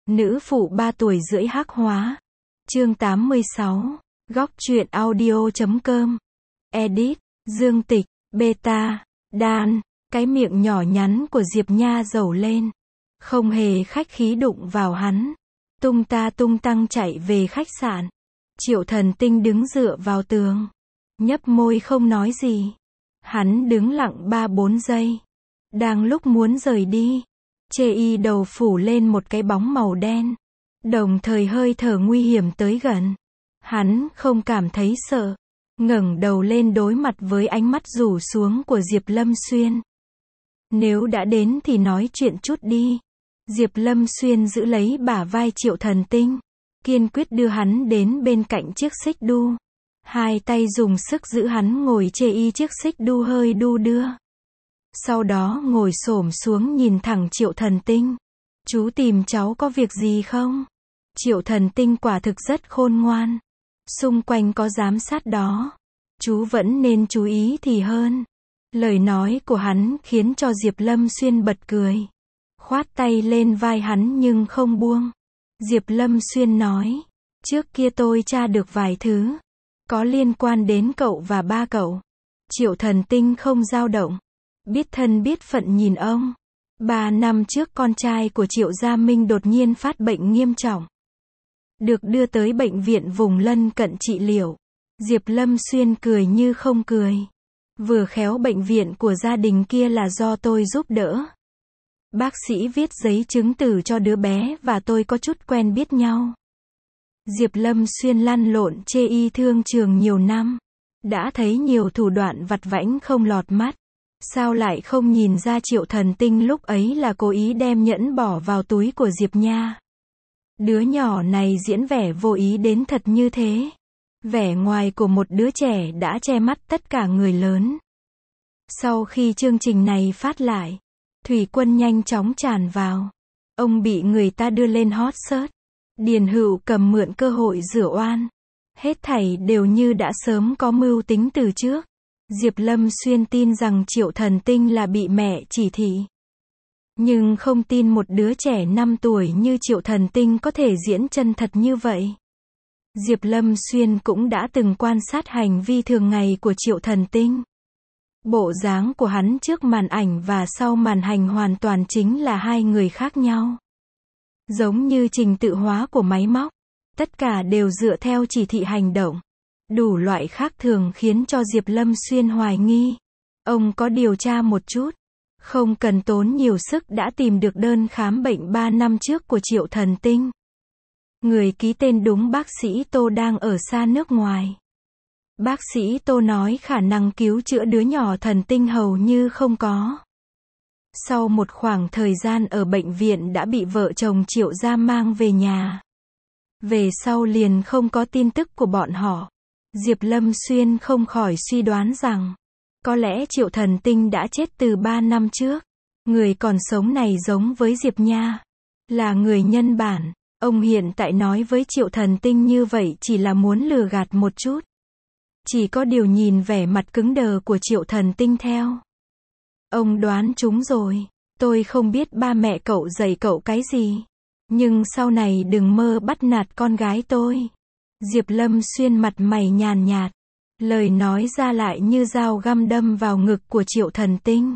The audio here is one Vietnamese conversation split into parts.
Nữ phụ 3 tuổi rưỡi hắc hóa. Chương 86. Góc truyện audio.com. Edit. Dương Tịch. Beta. Dan. Cái miệng nhỏ nhắn của Diệp Nha rầu lên. Không hề khách khí đụng vào hắn. Tung ta tung tăng chạy về khách sạn. Triệu Thần Tinh đứng dựa vào tường. Nhấp môi không nói gì. Hắn đứng lặng 3-4 giây. Đang lúc muốn rời đi. Chê y đầu phủ lên một cái bóng màu đen. Đồng thời hơi thở nguy hiểm tới gần. Hắn không cảm thấy sợ. Ngẩng đầu lên đối mặt với ánh mắt rủ xuống của Diệp Lâm Xuyên. Nếu đã đến thì nói chuyện chút đi. Diệp Lâm Xuyên giữ lấy bả vai Triệu Thần Tinh. Kiên quyết đưa hắn đến bên cạnh chiếc xích đu. Hai tay dùng sức giữ hắn ngồi chê y chiếc xích đu hơi đu đưa. Sau đó ngồi xổm xuống nhìn thẳng Triệu Thần Tinh. Chú tìm cháu có việc gì không? Triệu Thần Tinh quả thực rất khôn ngoan. Xung quanh có giám sát đó. Chú vẫn nên chú ý thì hơn. Lời nói của hắn khiến cho Diệp Lâm Xuyên bật cười. Khoát tay lên vai hắn nhưng không buông. Diệp Lâm Xuyên nói. Trước kia tôi tra được vài thứ. Có liên quan đến cậu và ba cậu. Triệu Thần Tinh không dao động. Biết thân biết phận nhìn ông. 3 năm trước con trai của Triệu Gia Minh đột nhiên phát bệnh nghiêm trọng. Được đưa tới bệnh viện vùng lân cận trị liệu. Diệp Lâm Xuyên cười như không cười. Vừa khéo bệnh viện của gia đình kia là do tôi giúp đỡ. Bác sĩ viết giấy chứng tử cho đứa bé và tôi có chút quen biết nhau. Diệp Lâm Xuyên lăn lộn chê y thương trường nhiều năm. Đã thấy nhiều thủ đoạn vặt vãnh không lọt mắt. Sao lại không nhìn ra Triệu Thần Tinh lúc ấy là cố ý đem nhẫn bỏ vào túi của Diệp Nha. Đứa nhỏ này diễn vẻ vô ý đến thật như thế. Vẻ ngoài của một đứa trẻ đã che mắt tất cả người lớn. Sau khi chương trình này phát lại, Thủy Quân nhanh chóng tràn vào. Ông bị người ta đưa lên hot search. Điền Hữu cầm mượn cơ hội rửa oan. Hết thảy đều như đã sớm có mưu tính từ trước. Diệp Lâm Xuyên tin rằng Triệu Thần Tinh là bị mẹ chỉ thị. Nhưng không tin một đứa trẻ 5 tuổi như Triệu Thần Tinh có thể diễn chân thật như vậy. Diệp Lâm Xuyên cũng đã từng quan sát hành vi thường ngày của Triệu Thần Tinh. Bộ dáng của hắn trước màn ảnh và sau màn hình hoàn toàn chính là hai người khác nhau. Giống như trình tự hóa của máy móc. Tất cả đều dựa theo chỉ thị hành động. Đủ loại khác thường khiến cho Diệp Lâm Xuyên hoài nghi. Ông có điều tra một chút. Không cần tốn nhiều sức đã tìm được đơn khám bệnh 3 năm trước của Triệu Thần Tinh. Người ký tên đúng bác sĩ Tô đang ở xa nước ngoài. Bác sĩ Tô nói khả năng cứu chữa đứa nhỏ thần tinh hầu như không có. Sau một khoảng thời gian ở bệnh viện đã bị vợ chồng Triệu gia mang về nhà. Về sau liền không có tin tức của bọn họ. Diệp Lâm Xuyên không khỏi suy đoán rằng, có lẽ Triệu Thần Tinh đã chết từ 3 năm trước. Người còn sống này giống với Diệp Nha. Là người nhân bản. Ông hiện tại nói với Triệu Thần Tinh như vậy chỉ là muốn lừa gạt một chút. Chỉ có điều nhìn vẻ mặt cứng đờ của Triệu Thần Tinh theo. Ông đoán trúng rồi. Tôi không biết ba mẹ cậu dạy cậu cái gì. Nhưng sau này đừng mơ bắt nạt con gái tôi. Diệp Lâm Xuyên mặt mày nhàn nhạt. Lời nói ra lại như dao găm đâm vào ngực của Triệu Thần Tinh.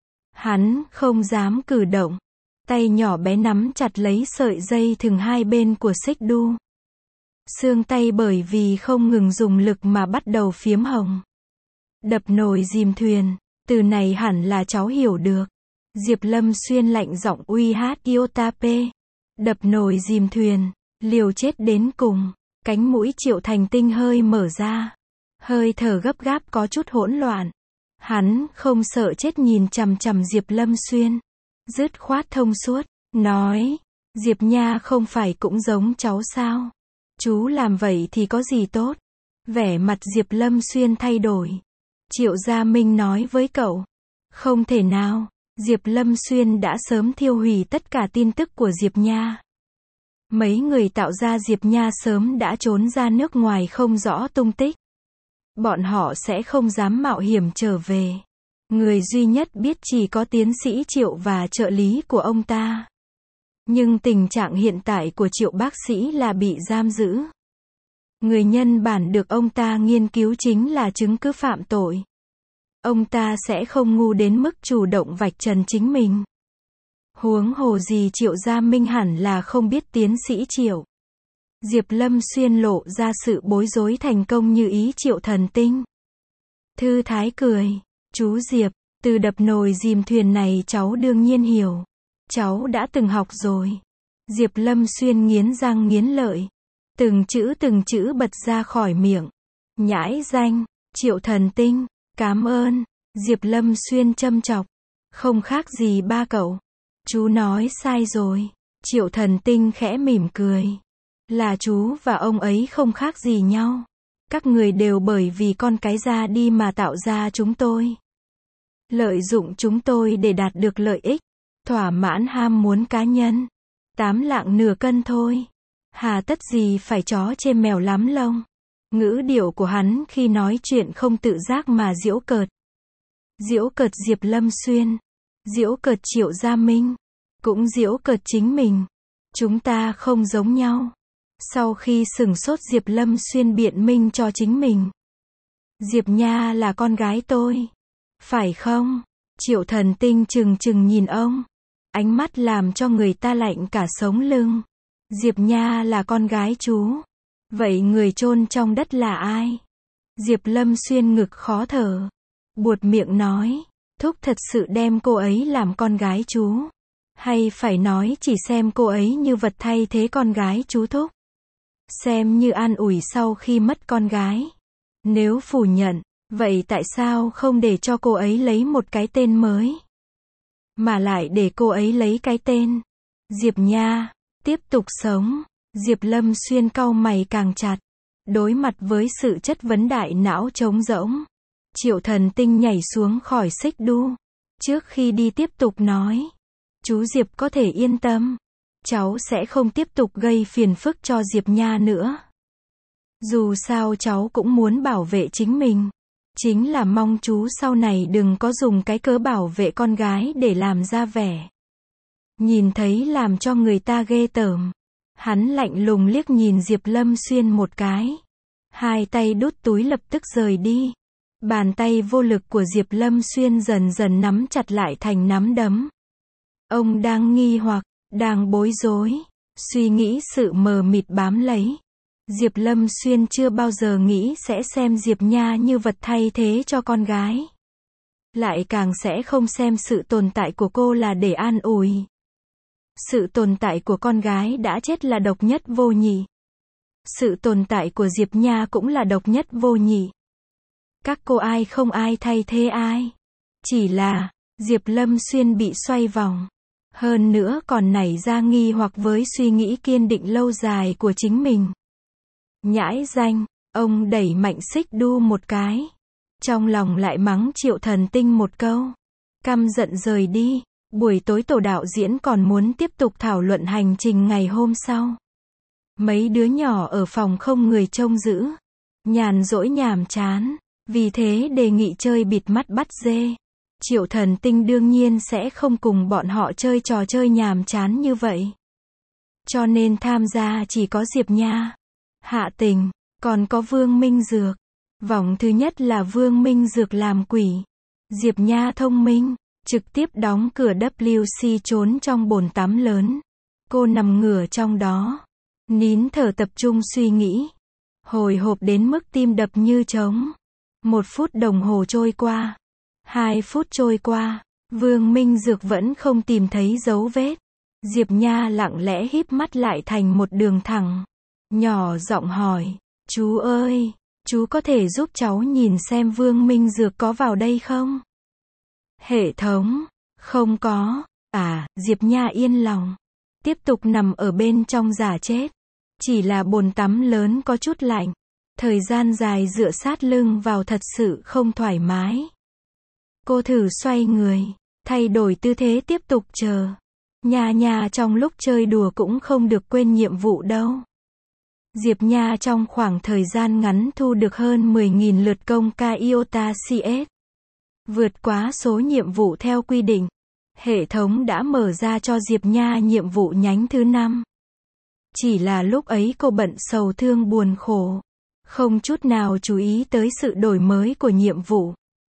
Hắn không dám cử động. Tay nhỏ bé nắm chặt lấy sợi dây thừng hai bên của xích đu. Xương tay bởi vì không ngừng dùng lực mà bắt đầu phiếm hồng. Đập nồi dìm thuyền. Từ này hẳn là cháu hiểu được. Diệp Lâm Xuyên lạnh giọng uy hát Iotape. Đập nồi dìm thuyền. Liều chết đến cùng. Cánh mũi Triệu Thần Tinh hơi mở ra. Hơi thở gấp gáp có chút hỗn loạn. Hắn không sợ chết nhìn chằm chằm Diệp Lâm Xuyên. Dứt khoát thông suốt. Nói. Diệp Nha không phải cũng giống cháu sao? Chú làm vậy thì có gì tốt? Vẻ mặt Diệp Lâm Xuyên thay đổi. Triệu Gia Minh nói với cậu. Không thể nào. Diệp Lâm Xuyên đã sớm thiêu hủy tất cả tin tức của Diệp Nha. Mấy người tạo ra Diệp Nha sớm đã trốn ra nước ngoài không rõ tung tích. Bọn họ sẽ không dám mạo hiểm trở về. Người duy nhất biết chỉ có tiến sĩ Triệu và trợ lý của ông ta. Nhưng tình trạng hiện tại của Triệu bác sĩ là bị giam giữ. Người nhân bản được ông ta nghiên cứu chính là chứng cứ phạm tội. Ông ta sẽ không ngu đến mức chủ động vạch trần chính mình. Huống hồ gì Triệu Gia Minh hẳn là không biết tiến sĩ Triệu. Diệp Lâm Xuyên lộ ra sự bối rối thành công như ý Triệu Thần Tinh. Thư thái cười, chú Diệp, từ đập nồi dìm thuyền này cháu đương nhiên hiểu. Cháu đã từng học rồi. Diệp Lâm Xuyên nghiến răng nghiến lợi. Từng chữ bật ra khỏi miệng. Nhãi danh, Triệu Thần Tinh, cảm ơn. Diệp Lâm Xuyên châm chọc. Không khác gì ba cậu. Chú nói sai rồi. Triệu Thần Tinh khẽ mỉm cười. Là chú và ông ấy không khác gì nhau. Các người đều bởi vì con cái ra đi mà tạo ra chúng tôi. Lợi dụng chúng tôi để đạt được lợi ích. Thỏa mãn ham muốn cá nhân. 8 lạng nửa cân thôi. Hà tất gì phải chó chêm mèo lắm lông. Ngữ điệu của hắn khi nói chuyện không tự giác mà giễu cợt. Giễu cợt Diệp Lâm Xuyên. Giễu cợt Triệu Gia Minh. Cũng giễu cợt chính mình. Chúng ta không giống nhau. Sau khi sửng sốt Diệp Lâm Xuyên biện minh cho chính mình. Diệp Nha là con gái tôi. Phải không? Triệu Thần Tinh trừng trừng nhìn ông. Ánh mắt làm cho người ta lạnh cả sống lưng. Diệp Nha là con gái chú. Vậy người chôn trong đất là ai? Diệp Lâm Xuyên ngực khó thở. Buột miệng nói. Thúc thật sự đem cô ấy làm con gái chú. Hay phải nói chỉ xem cô ấy như vật thay thế con gái chú Thúc. Xem như an ủi sau khi mất con gái. Nếu phủ nhận, vậy tại sao không để cho cô ấy lấy một cái tên mới? Mà lại để cô ấy lấy cái tên Diệp Nha. Tiếp tục sống. Diệp Lâm Xuyên cau mày càng chặt. Đối mặt với sự chất vấn đại não trống rỗng. Triệu Thần Tinh nhảy xuống khỏi xích đu. Trước khi đi tiếp tục nói. Chú Diệp có thể yên tâm. Cháu sẽ không tiếp tục gây phiền phức cho Diệp Nha nữa. Dù sao cháu cũng muốn bảo vệ chính mình. Chính là mong chú sau này đừng có dùng cái cớ bảo vệ con gái để làm ra vẻ. Nhìn thấy làm cho người ta ghê tởm. Hắn lạnh lùng liếc nhìn Diệp Lâm Xuyên một cái. Hai tay đút túi lập tức rời đi. Bàn tay vô lực của Diệp Lâm Xuyên dần dần nắm chặt lại thành nắm đấm. Ông đang nghi hoặc, đang bối rối, suy nghĩ sự mờ mịt bám lấy. Diệp Lâm Xuyên chưa bao giờ nghĩ sẽ xem Diệp Nha như vật thay thế cho con gái. Lại càng sẽ không xem sự tồn tại của cô là để an ủi. Sự tồn tại của con gái đã chết là độc nhất vô nhị. Sự tồn tại của Diệp Nha cũng là độc nhất vô nhị. Các cô ai không ai thay thế ai. Chỉ là, Diệp Lâm Xuyên bị xoay vòng. Hơn nữa còn nảy ra nghi hoặc với suy nghĩ kiên định lâu dài của chính mình. Nhãi danh, ông đẩy mạnh xích đu một cái. Trong lòng lại mắng Triệu Thần Tinh một câu. Căm giận rời đi. Buổi tối tổ đạo diễn còn muốn tiếp tục thảo luận hành trình ngày hôm sau. Mấy đứa nhỏ ở phòng không người trông giữ. Nhàn rỗi nhàm chán. Vì thế đề nghị chơi bịt mắt bắt dê. Triệu Thần Tinh đương nhiên sẽ không cùng bọn họ chơi trò chơi nhàm chán như vậy. Cho nên tham gia chỉ có Diệp Nha, Hạ Tình, còn có Vương Minh Dược. Vòng thứ nhất là Vương Minh Dược làm quỷ. Diệp Nha thông minh, trực tiếp đóng cửa WC trốn trong bồn tắm lớn. Cô nằm ngửa trong đó, nín thở tập trung suy nghĩ. Hồi hộp đến mức tim đập như trống. 1 phút đồng hồ trôi qua. 2 phút trôi qua. Vương Minh Dược vẫn không tìm thấy dấu vết. Diệp Nha lặng lẽ híp mắt lại thành một đường thẳng. Nhỏ giọng hỏi. Chú ơi, chú có thể giúp cháu nhìn xem Vương Minh Dược có vào đây không? Hệ thống. Không có. À, Diệp Nha yên lòng. Tiếp tục nằm ở bên trong giả chết. Chỉ là bồn tắm lớn có chút lạnh. Thời gian dài dựa sát lưng vào thật sự không thoải mái. Cô thử xoay người, thay đổi tư thế tiếp tục chờ. Nha trong lúc chơi đùa cũng không được quên nhiệm vụ đâu. Diệp Nha trong khoảng thời gian ngắn thu được hơn 10.000 lượt công ca IOTA CS. Vượt quá số nhiệm vụ theo quy định. Hệ thống đã mở ra cho Diệp Nha nhiệm vụ nhánh thứ 5. Chỉ là lúc ấy cô bận sầu thương buồn khổ, không chút nào chú ý tới sự đổi mới của nhiệm vụ.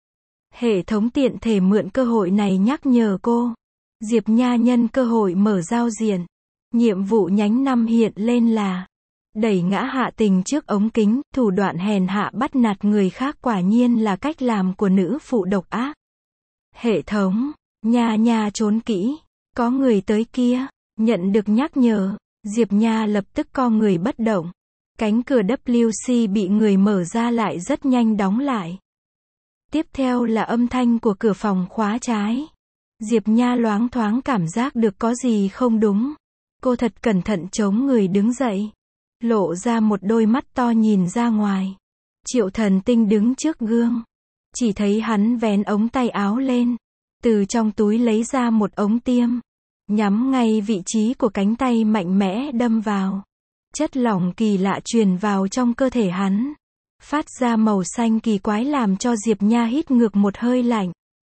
Hệ thống tiện thể mượn cơ hội này nhắc nhở cô. Diệp Nha nhân cơ hội mở giao diện. Nhiệm vụ nhánh 5 hiện lên là đẩy ngã Hạ Tình trước ống kính, thủ đoạn hèn hạ bắt nạt người khác quả nhiên là cách làm của nữ phụ độc ác. Hệ thống, Nha trốn kỹ, có người tới kia. Nhận được nhắc nhở, Diệp Nha lập tức co người bất động. Cánh cửa WC bị người mở ra lại rất nhanh đóng lại. Tiếp theo là âm thanh của cửa phòng khóa trái. Diệp Nha loáng thoáng cảm giác được có gì không đúng. Cô thật cẩn thận chống người đứng dậy, lộ ra một đôi mắt to nhìn ra ngoài. Triệu Thần Tinh đứng trước gương, chỉ thấy hắn vén ống tay áo lên, từ trong túi lấy ra một ống tiêm, nhắm ngay vị trí của cánh tay mạnh mẽ đâm vào. Chất lỏng kỳ lạ truyền vào trong cơ thể hắn, phát ra màu xanh kỳ quái làm cho Diệp Nha hít ngược một hơi lạnh.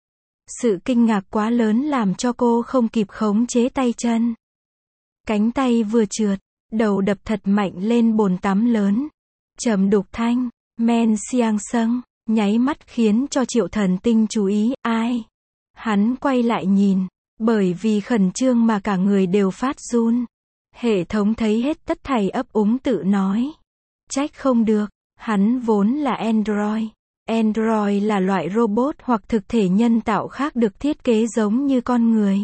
Sự kinh ngạc quá lớn làm cho cô không kịp khống chế tay chân. Cánh tay vừa trượt, đầu đập thật mạnh lên bồn tắm lớn. Trầm đục thanh, men xiang sâng, nháy mắt khiến cho Triệu Thần Tinh chú ý, ai? Hắn quay lại nhìn, bởi vì khẩn trương mà cả người đều phát run. Hệ thống thấy hết tất thảy ấp úng tự nói. Trách không được, hắn vốn là Android. Android là loại robot hoặc thực thể nhân tạo khác được thiết kế giống như con người.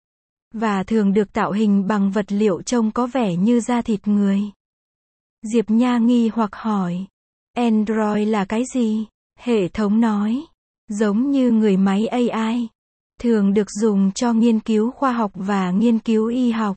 Và thường được tạo hình bằng vật liệu trông có vẻ như da thịt người. Diệp Nha nghi hoặc hỏi. Android là cái gì? Hệ thống nói. Giống như người máy AI. Thường được dùng cho nghiên cứu khoa học và nghiên cứu y học.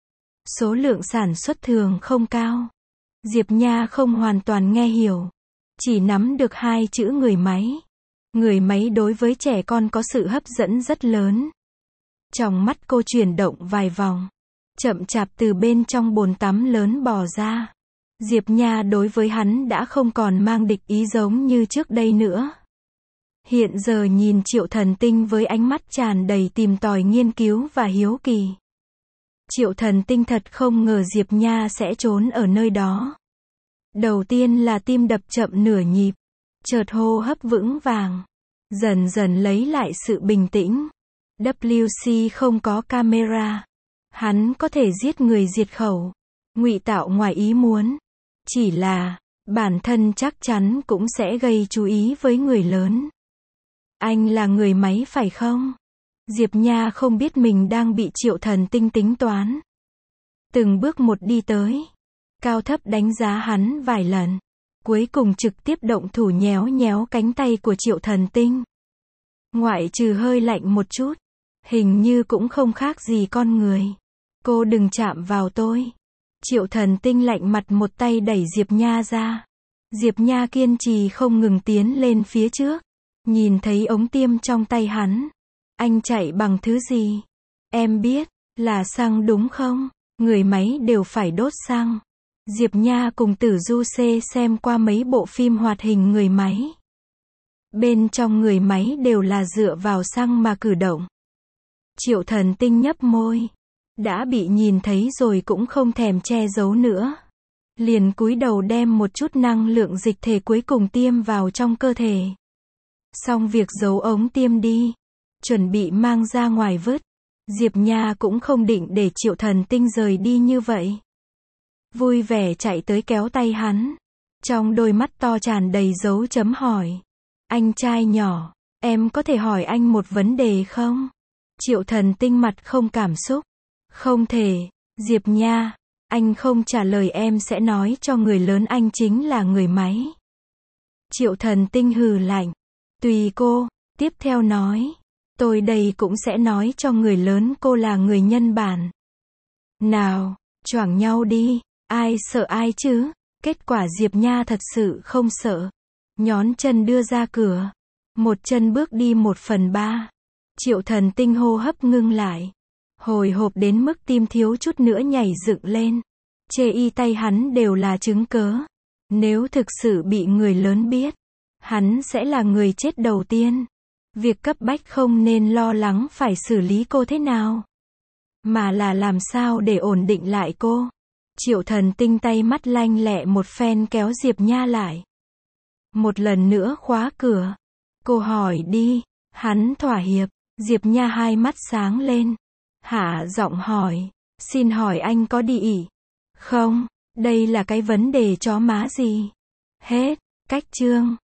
Số lượng sản xuất thường không cao. Diệp Nha không hoàn toàn nghe hiểu. Chỉ nắm được hai chữ người máy. Người máy đối với trẻ con có sự hấp dẫn rất lớn. Trong mắt cô chuyển động vài vòng. Chậm chạp từ bên trong bồn tắm lớn bò ra. Diệp Nha đối với hắn đã không còn mang địch ý giống như trước đây nữa. Hiện giờ nhìn Triệu Thần Tinh với ánh mắt tràn đầy tìm tòi nghiên cứu và hiếu kỳ. Triệu Thần Tinh thật không ngờ Diệp Nha sẽ trốn ở nơi đó. Đầu tiên là tim đập chậm nửa nhịp, chợt hô hấp vững vàng, dần dần lấy lại sự bình tĩnh. WC không có camera, hắn có thể giết người diệt khẩu, ngụy tạo ngoài ý muốn. Chỉ là, bản thân chắc chắn cũng sẽ gây chú ý với người lớn. Anh là người máy phải không? Diệp Nha không biết mình đang bị Triệu Thần Tinh tính toán. Từng bước một đi tới, cao thấp đánh giá hắn vài lần, cuối cùng trực tiếp động thủ nhéo nhéo cánh tay của Triệu Thần Tinh. Ngoại trừ hơi lạnh một chút, hình như cũng không khác gì con người. Cô đừng chạm vào tôi. Triệu Thần Tinh lạnh mặt một tay đẩy Diệp Nha ra. Diệp Nha kiên trì không ngừng tiến lên phía trước. Nhìn thấy ống tiêm trong tay hắn. Anh chạy bằng thứ gì? Em biết, là xăng đúng không? Người máy đều phải đốt xăng. Diệp Nha cùng Tử Du C xem qua mấy bộ phim hoạt hình người máy. Bên trong người máy đều là dựa vào xăng mà cử động. Triệu Thần Tinh nhấp môi. Đã bị nhìn thấy rồi cũng không thèm che giấu nữa. Liền cúi đầu đem một chút năng lượng dịch thể cuối cùng tiêm vào trong cơ thể. Xong việc giấu ống tiêm đi. Chuẩn bị mang ra ngoài vứt. Diệp Nha cũng không định để Triệu Thần Tinh rời đi như vậy. Vui vẻ chạy tới kéo tay hắn. Trong đôi mắt to tràn đầy dấu chấm hỏi. Anh trai nhỏ, em có thể hỏi anh một vấn đề không? Triệu Thần Tinh mặt không cảm xúc. Không thể, Diệp Nha, anh không trả lời em sẽ nói cho người lớn anh chính là người máy. Triệu Thần Tinh hừ lạnh. Tùy cô, tiếp theo nói. Tôi đây cũng sẽ nói cho người lớn cô là người nhân bản. Nào, choảng nhau đi, ai sợ ai chứ? Kết quả Diệp Nha thật sự không sợ. Nhón chân đưa ra cửa. Một chân bước đi 1/3. Triệu Thần Tinh hô hấp ngưng lại. Hồi hộp đến mức tim thiếu chút nữa nhảy dựng lên. Chê y tay hắn đều là chứng cớ. Nếu thực sự bị người lớn biết, hắn sẽ là người chết đầu tiên. Việc cấp bách không nên lo lắng phải xử lý cô thế nào, mà là làm sao để ổn định lại cô. Triệu Thần Tinh tay mắt lanh lẹ một phen kéo Diệp Nha lại. Một lần nữa khóa cửa. Cô hỏi đi. Hắn thỏa hiệp. Diệp Nha hai mắt sáng lên. Hạ giọng hỏi. Xin hỏi anh có đi ỉ? Không, đây là cái vấn đề chó má gì? Hết. Cách chương.